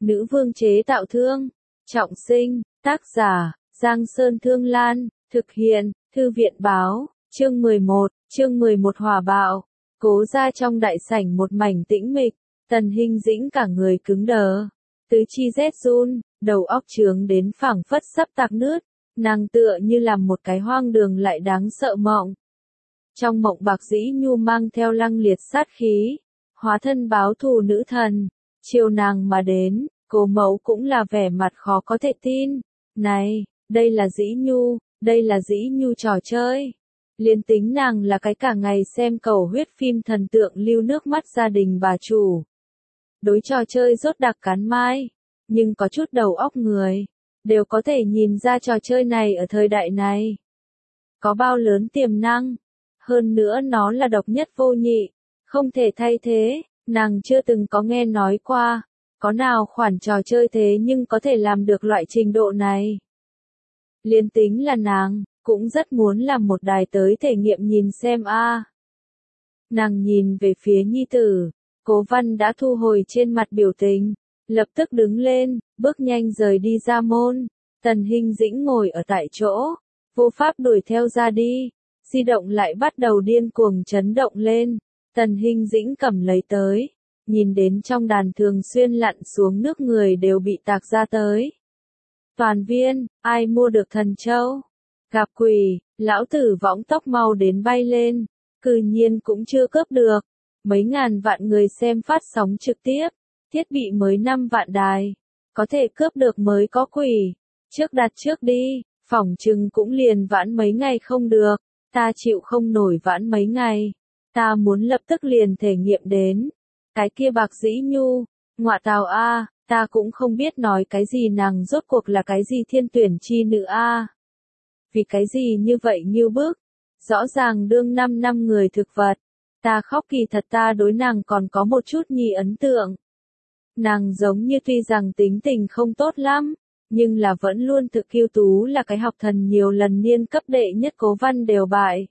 Nữ vương chế tạo thương. Trọng sinh, tác giả, Giang Sơn Thương Lan, thực hiện, Thư viện báo, chương 11 hỏa bạo. Cố ra trong đại sảnh một mảnh tĩnh mịch, Tần Hinh Dĩnh cả người cứng đờ, tứ chi rét run, đầu óc trướng đến phảng phất sắp tạc nứt, nàng tựa như làm một cái hoang đường lại đáng sợ mộng. Trong mộng Bạc Dĩ Nhu mang theo lăng liệt sát khí, hóa thân báo thù nữ thần, chiều nàng mà đến, Cố Mẫu cũng là vẻ mặt khó có thể tin. Này, đây là Dĩ Nhu trò chơi. Liên tính nàng là cái cả ngày xem cầu huyết phim thần tượng lưu nước mắt gia đình bà chủ. Đối trò chơi rốt đặc cán mai, nhưng có chút đầu óc người, đều có thể nhìn ra trò chơi này ở thời đại này có bao lớn tiềm năng. Hơn nữa nó là độc nhất vô nhị, không thể thay thế, nàng chưa từng có nghe nói qua, có nào khoản trò chơi thế nhưng có thể làm được loại trình độ này. Liên tính là nàng, cũng rất muốn làm một đài tới thể nghiệm nhìn xem a. Nàng nhìn về phía nhi tử, Cố Văn đã thu hồi trên mặt biểu tình, lập tức đứng lên, bước nhanh rời đi ra môn. Tần Hinh Dĩnh ngồi ở tại chỗ, vô pháp đuổi theo ra đi, di động lại bắt đầu điên cuồng chấn động lên. Tần Hinh Dĩnh cầm lấy tới, nhìn đến trong đàn thường xuyên lặn xuống nước người đều bị tạc ra tới. Toàn viên, ai mua được thần châu? Gặp quỷ, lão tử võng tóc mau đến bay lên, cư nhiên cũng chưa cướp được. Mấy ngàn vạn người xem phát sóng trực tiếp, thiết bị mới 5 vạn đài, có thể cướp được mới có quỷ. Trước đặt trước đi, phỏng chừng cũng liền vãn mấy ngày không được, ta chịu không nổi vãn mấy ngày, ta muốn lập tức liền thể nghiệm đến. Cái kia Bạc Dĩ Nhu, ngọa tào a, ta cũng không biết nói cái gì, nàng rốt cuộc là cái gì thiên tuyển chi nữ a. Vì cái gì như vậy nghiêu bức, rõ ràng đương 5 năm người thực vật, ta khóc kỳ thật ta đối nàng còn có một chút nhi ấn tượng. Nàng giống như tuy rằng tính tình không tốt lắm, nhưng là vẫn luôn thực ưu tú, là cái học thần nhiều lần niên cấp đệ nhất Cố Văn đều bại.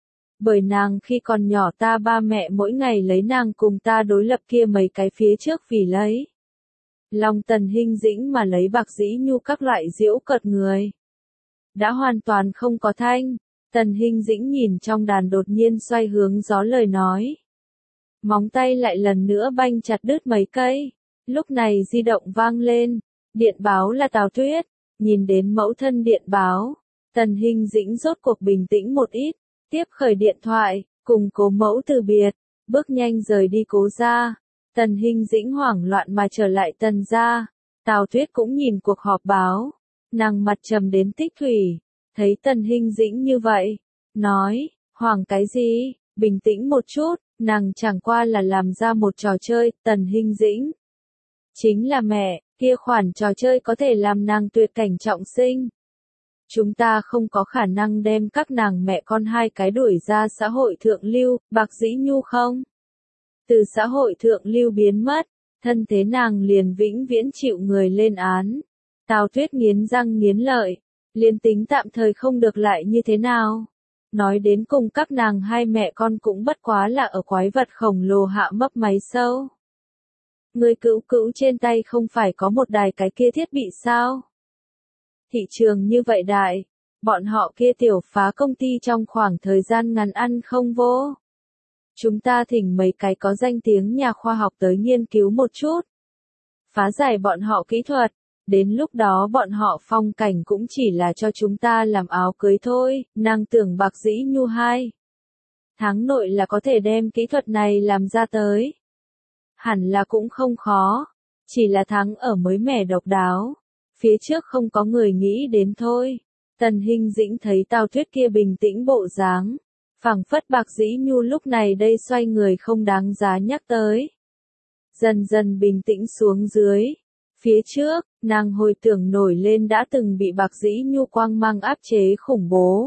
Bởi nàng khi còn nhỏ ta ba mẹ mỗi ngày lấy nàng cùng ta đối lập kia mấy cái phía trước vì lấy lòng Tần Hinh Dĩnh mà lấy Bạc Dĩ Nhu các loại giễu cợt người. Đã hoàn toàn không có thanh, Tần Hinh Dĩnh nhìn trong đàn đột nhiên xoay hướng gió lời nói. Móng tay lại lần nữa banh chặt đứt mấy cây, lúc này di động vang lên, điện báo là Tào Tuyết, nhìn đến mẫu thân điện báo, Tần Hinh Dĩnh rốt cuộc bình tĩnh một ít, tiếp khởi điện thoại, cùng Cố Mẫu từ biệt, bước nhanh rời đi Cố gia. Tần Hinh Dĩnh hoảng loạn mà trở lại Tần gia, Tào Tuyết cũng nhìn cuộc họp báo, nàng mặt trầm đến tích thủy, thấy Tần Hinh Dĩnh như vậy, nói, hoảng cái gì, bình tĩnh một chút, nàng chẳng qua là làm ra một trò chơi. Tần Hinh Dĩnh chính là mẹ, kia khoản trò chơi có thể làm nàng tuyệt cảnh trọng sinh. Chúng ta không có khả năng đem các nàng mẹ con hai cái đuổi ra xã hội thượng lưu. Bạc Dĩ Nhu không từ xã hội thượng lưu biến mất, thân thế nàng liền vĩnh viễn chịu người lên án. Tào Tuyết nghiến răng nghiến lợi, liên tính tạm thời không được lại như thế nào. Nói đến cùng các nàng hai mẹ con cũng bất quá là ở quái vật khổng lồ hạ mấp máy sâu. Người cữu cữu trên tay không phải có một đài cái kia thiết bị sao? Thị trường như vậy đại, bọn họ kia tiểu phá công ty trong khoảng thời gian ngắn ăn không vô. Chúng ta thỉnh mấy cái có danh tiếng nhà khoa học tới nghiên cứu một chút, phá giải bọn họ kỹ thuật, đến lúc đó bọn họ phong cảnh cũng chỉ là cho chúng ta làm áo cưới thôi. Nàng tưởng Bạc Dĩ Nhu 2 tháng nội là có thể đem kỹ thuật này làm ra tới. Hẳn là cũng không khó, chỉ là thắng ở mới mẻ độc đáo, phía trước không có người nghĩ đến thôi. Tần Hinh Dĩnh thấy Tào Tuyết kia bình tĩnh bộ dáng, phảng phất Bạc Dĩ Nhu lúc này đây xoay người không đáng giá nhắc tới. Dần dần bình tĩnh xuống dưới, phía trước, nàng hồi tưởng nổi lên đã từng bị Bạc Dĩ Nhu quang mang áp chế khủng bố.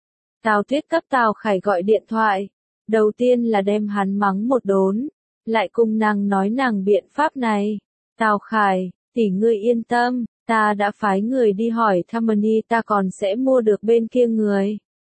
Tào Tuyết cấp Tào Khải gọi điện thoại, đầu tiên là đem hắn mắng một đốn, lại cùng nàng nói nàng biện pháp này. Tào Khải, tỷ ngươi yên tâm, ta đã phái người đi hỏi Harmony, ta còn sẽ mua được bên kia người.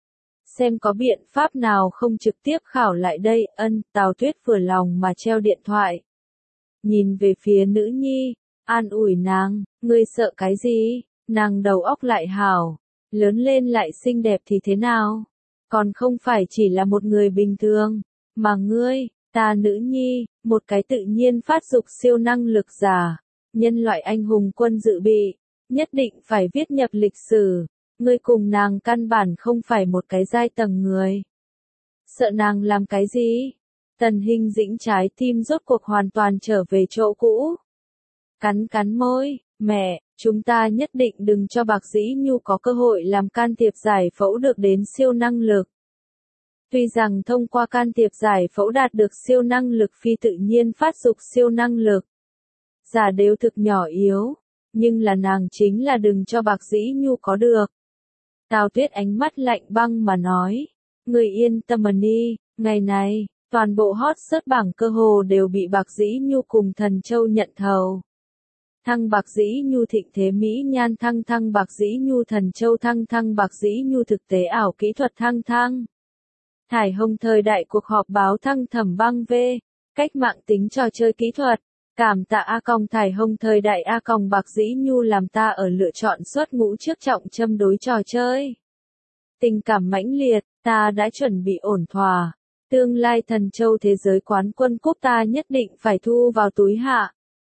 Xem có biện pháp nào không trực tiếp khảo lại đây. Tào Tuyết vừa lòng mà treo điện thoại. Nhìn về phía nữ nhi, an ủi nàng, ngươi sợ cái gì, nàng đầu óc lại hảo, lớn lên lại xinh đẹp thì thế nào, còn không phải chỉ là một người bình thường, mà ngươi, ta nữ nhi, một cái tự nhiên phát dục siêu năng lực giả, nhân loại anh hùng quân dự bị, nhất định phải viết nhập lịch sử, ngươi cùng nàng căn bản không phải một cái giai tầng người. Sợ nàng làm cái gì? Tần Hinh Dĩnh trái tim rốt cuộc hoàn toàn trở về chỗ cũ. Cắn cắn môi, mẹ, chúng ta nhất định đừng cho Bạc Dĩ Nhu có cơ hội làm can thiệp giải phẫu được đến siêu năng lực. Tuy rằng thông qua can thiệp giải phẫu đạt được siêu năng lực phi tự nhiên phát dục siêu năng lực, giả đều thực nhỏ yếu, nhưng là nàng chính là đừng cho Bạc Dĩ Nhu có được. Tào Tuyết ánh mắt lạnh băng mà nói, người yên tâm đi, ngày này, toàn bộ hot search bảng cơ hồ đều bị Bạc Dĩ Nhu cùng Thần Châu nhận thầu. Thăng Bạc Dĩ Nhu thịnh thế mỹ nhan thăng Bạc Dĩ Nhu Thần Châu thăng Bạc Dĩ Nhu thực tế ảo kỹ thuật thăng. Thải Hồng thời đại cuộc họp báo thăng Thẩm Băng V, cách mạng tính trò chơi kỹ thuật. Cảm tạ Thải Hồng thời đại Bạc Dĩ Nhu làm ta ở lựa chọn xuất ngũ trước trọng châm đối trò chơi. Tình cảm mãnh liệt, ta đã chuẩn bị ổn thỏa. Tương lai Thần Châu thế giới quán quân cúp ta nhất định phải thu vào túi hạ.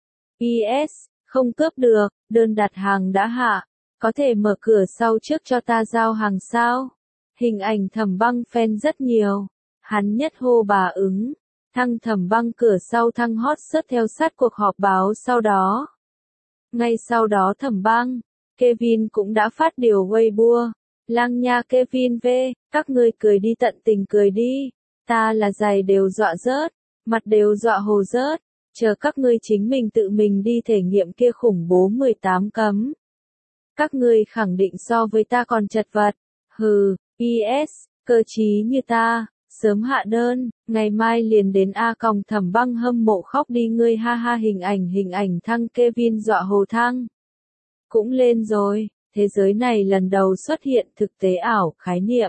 PS, không cướp được, đơn đặt hàng đã hạ. Có thể mở cửa sau trước cho ta giao hàng sao? Hình ảnh Thẩm Băng fan rất nhiều. Hắn nhất hô bà ứng. Thăng Thẩm Băng cửa sau thăng hot search theo sát cuộc họp báo sau đó. Ngay sau đó Thẩm Băng, Kevin cũng đã phát điều Weibo. Lang nha Kevin V, các ngươi cười đi tận tình cười đi. Ta là giày đều dọa rớt, mặt đều dọa hồ rớt. Chờ các ngươi chính mình tự mình đi thể nghiệm kia khủng bố 18 cấm. Các ngươi khẳng định so với ta còn chật vật. Hừ, PS, cơ trí như ta. Sớm hạ đơn, ngày mai liền đến Thẩm Băng hâm mộ khóc đi ngươi ha ha hình ảnh thăng Kevin dọa hồ thăng. Cũng lên rồi, thế giới này lần đầu xuất hiện thực tế ảo khái niệm.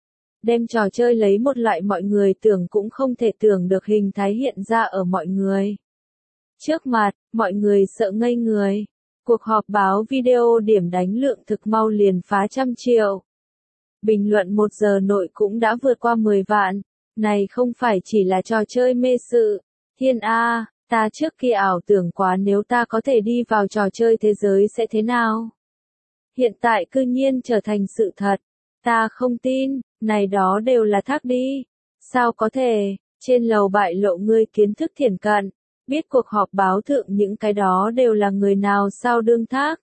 Đem trò chơi lấy một loại mọi người tưởng cũng không thể tưởng được hình thái hiện ra ở mọi người. Trước mặt, mọi người sợ ngây người. Cuộc họp báo video điểm đánh lượng thực mau liền phá 100 triệu. Bình luận 1 giờ nội cũng đã vượt qua 10 vạn. Này không phải chỉ là trò chơi mê sự. Thiên A, ta trước kia ảo tưởng quá nếu ta có thể đi vào trò chơi thế giới sẽ thế nào. Hiện tại cư nhiên trở thành sự thật. Ta không tin, này đó đều là thác đi. Sao có thể, trên lầu bại lộ ngươi kiến thức thiển cận. Biết cuộc họp báo thượng những cái đó đều là người nào sao đương thác.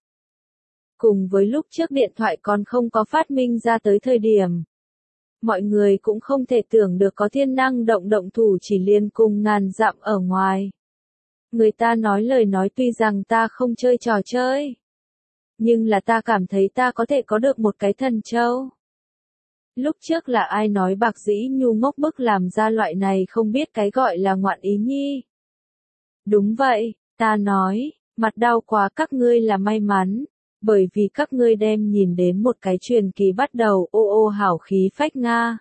Cùng với lúc trước điện thoại còn không có phát minh ra tới thời điểm. Mọi người cũng không thể tưởng được có thiên năng động thủ chỉ liền cùng ngàn dặm ở ngoài. Người ta nói lời nói tuy rằng ta không chơi trò chơi. Nhưng là ta cảm thấy ta có thể có được một cái thần châu. Lúc trước là ai nói Bạc Dĩ Nhu ngốc bức làm ra loại này không biết cái gọi là ngoạn ý nhi. Đúng vậy, ta nói, mặt đau quá các ngươi là may mắn. Bởi vì các ngươi đem nhìn đến một cái truyền kỳ bắt đầu ô hảo khí phách Nga.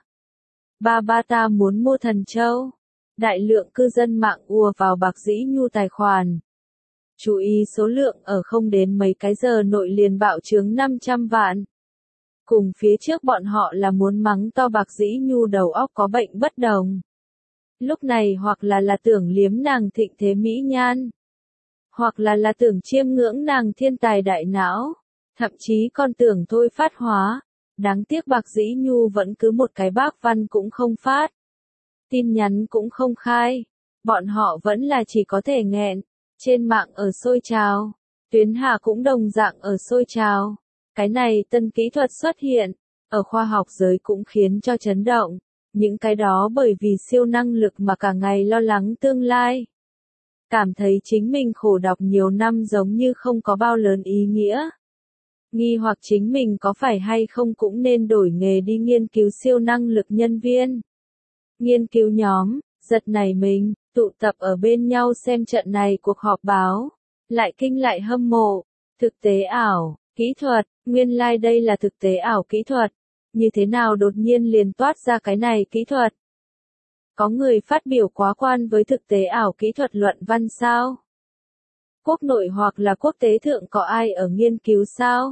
Ba ta muốn mua thần châu. Đại lượng cư dân mạng ùa vào Bạc Dĩ Nhu tài khoản. Chú ý số lượng ở không đến mấy cái giờ nội liền bạo chướng 500 vạn. Cùng phía trước bọn họ là muốn mắng to Bạc Dĩ Nhu đầu óc có bệnh bất đồng. Lúc này hoặc là tưởng liếm nàng thịnh thế mỹ nhan. Hoặc là tưởng chiêm ngưỡng nàng thiên tài đại não. Thậm chí còn tưởng thôi phát hóa. Đáng tiếc Bạc Dĩ Nhu vẫn cứ một cái bác văn cũng không phát. Tin nhắn cũng không khai. Bọn họ vẫn là chỉ có thể nghẹn. Trên mạng ở sôi trào. Tuyến hạ cũng đồng dạng ở sôi trào. Cái này tân kỹ thuật xuất hiện. Ở khoa học giới cũng khiến cho chấn động. Những cái đó bởi vì siêu năng lực mà cả ngày lo lắng tương lai. Cảm thấy chính mình khổ đọc nhiều năm giống như không có bao lớn ý nghĩa. Nghi hoặc chính mình có phải hay không cũng nên đổi nghề đi nghiên cứu siêu năng lực nhân viên. Nghiên cứu nhóm, giật nảy mình, tụ tập ở bên nhau xem trận này cuộc họp báo. Lại kinh lại hâm mộ. Thực tế ảo, kỹ thuật, nguyên lai đây là thực tế ảo kỹ thuật. Như thế nào đột nhiên liền toát ra cái này kỹ thuật? Có người phát biểu quá quan với thực tế ảo kỹ thuật luận văn sao? Quốc nội hoặc là quốc tế thượng có ai ở nghiên cứu sao?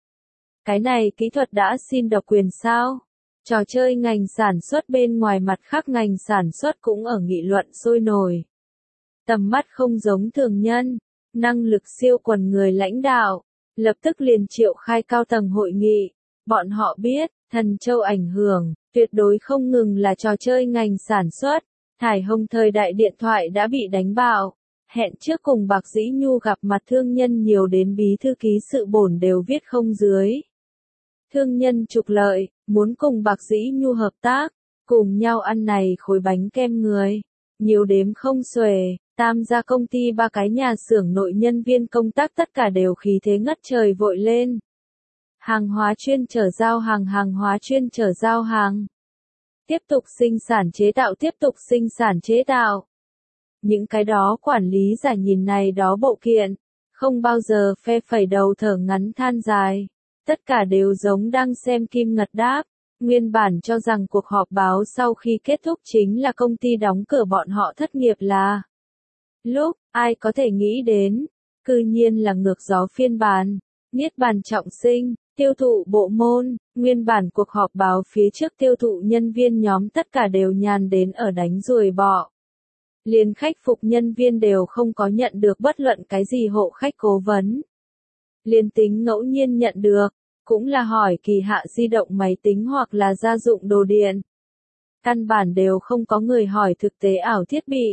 Cái này kỹ thuật đã xin độc quyền sao? Trò chơi ngành sản xuất bên ngoài mặt khác ngành sản xuất cũng ở nghị luận sôi nổi. Tầm mắt không giống thường nhân, năng lực siêu quần người lãnh đạo, lập tức liền triệu khai cao tầng hội nghị. Bọn họ biết, Thần Châu ảnh hưởng, tuyệt đối không ngừng là trò chơi ngành sản xuất. Thải Hồng thời đại điện thoại đã bị đánh bạo. Hẹn trước cùng Bạc Dĩ Nhu gặp mặt thương nhân nhiều đến bí thư ký sự bổn đều viết không dưới. Thương nhân trục lợi, muốn cùng Bạc Dĩ Nhu hợp tác, cùng nhau ăn này khối bánh kem người. Nhiều đếm không xuể, tam gia công ty ba cái nhà xưởng nội nhân viên công tác tất cả đều khí thế ngất trời vội lên. Hàng hóa chuyên chở giao hàng, hàng hóa chuyên chở giao hàng. Tiếp tục sinh sản chế tạo, tiếp tục sinh sản chế tạo. Những cái đó quản lý giả nhìn này đó bộ kiện, không bao giờ phe phẩy đầu thở ngắn than dài. Tất cả đều giống đang xem kim ngật đáp. Nguyên bản cho rằng cuộc họp báo sau khi kết thúc chính là công ty đóng cửa bọn họ thất nghiệp là. Lúc, ai có thể nghĩ đến, cư nhiên là ngược gió phiên bản, Niết Bàn trọng sinh, tiêu thụ bộ môn, nguyên bản cuộc họp báo phía trước tiêu thụ nhân viên nhóm tất cả đều nhàn đến ở đánh ruồi bọ. Liền khách phục nhân viên đều không có nhận được bất luận cái gì hộ khách cố vấn. Liền tính ngẫu nhiên nhận được, cũng là hỏi kỳ hạ di động máy tính hoặc là gia dụng đồ điện. Căn bản đều không có người hỏi thực tế ảo thiết bị.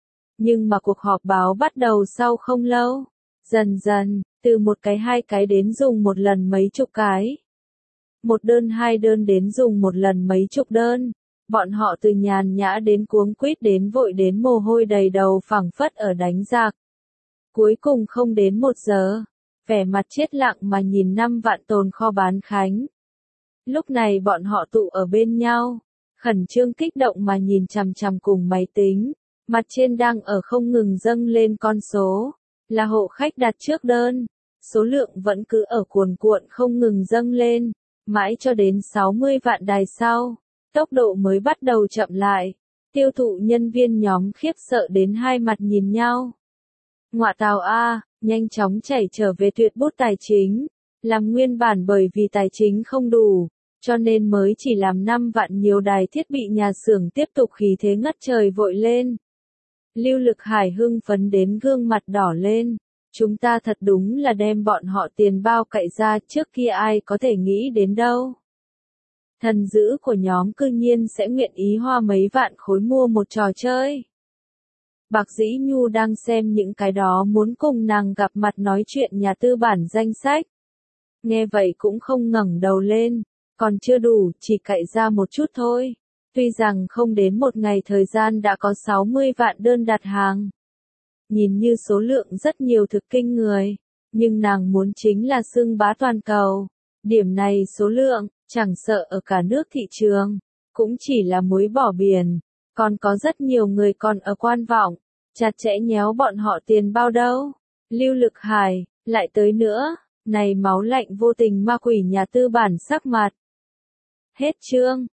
Nhưng mà cuộc họp báo bắt đầu sau không lâu, dần dần, từ một cái hai cái đến dùng một lần mấy chục cái. Một đơn hai đơn đến dùng một lần mấy chục đơn. Bọn họ từ nhàn nhã đến cuống quýt đến vội đến mồ hôi đầy đầu phảng phất ở đánh giặc. Cuối cùng không đến 1 giờ, vẻ mặt chết lặng mà nhìn 5 vạn tồn kho bán khánh. Lúc này bọn họ tụ ở bên nhau, khẩn trương kích động mà nhìn chằm chằm cùng máy tính, mặt trên đang ở không ngừng dâng lên con số, là hộ khách đặt trước đơn, số lượng vẫn cứ ở cuồn cuộn không ngừng dâng lên, mãi cho đến 60 vạn đài sau, tốc độ mới bắt đầu chậm lại, tiêu thụ nhân viên nhóm khiếp sợ đến hai mặt nhìn nhau. Ngọa tào a, nhanh chóng chảy trở về tuyệt bút tài chính, làm nguyên bản bởi vì tài chính không đủ, cho nên mới chỉ làm 5 vạn nhiều đài thiết bị nhà xưởng tiếp tục khí thế ngất trời vội lên. Lưu Lực Hải hưng phấn đến gương mặt đỏ lên, chúng ta thật đúng là đem bọn họ tiền bao cậy ra trước kia ai có thể nghĩ đến đâu. Thần dữ của nhóm cư nhiên sẽ nguyện ý hoa mấy vạn khối mua một trò chơi. Bạc Dĩ Nhu đang xem những cái đó muốn cùng nàng gặp mặt nói chuyện nhà tư bản danh sách. Nghe vậy cũng không ngẩng đầu lên, còn chưa đủ, chỉ cậy ra một chút thôi. Tuy rằng không đến một ngày thời gian đã có 60 vạn đơn đặt hàng. Nhìn như số lượng rất nhiều thực kinh người, nhưng nàng muốn chính là xưng bá toàn cầu. Điểm này số lượng, chẳng sợ ở cả nước thị trường, cũng chỉ là muối bỏ biển, còn có rất nhiều người còn ở quan vọng, chặt chẽ nhéo bọn họ tiền bao đâu. Lưu Lực Hải, lại tới nữa, này máu lạnh vô tình ma quỷ nhà tư bản sắc mặt. Hết chương.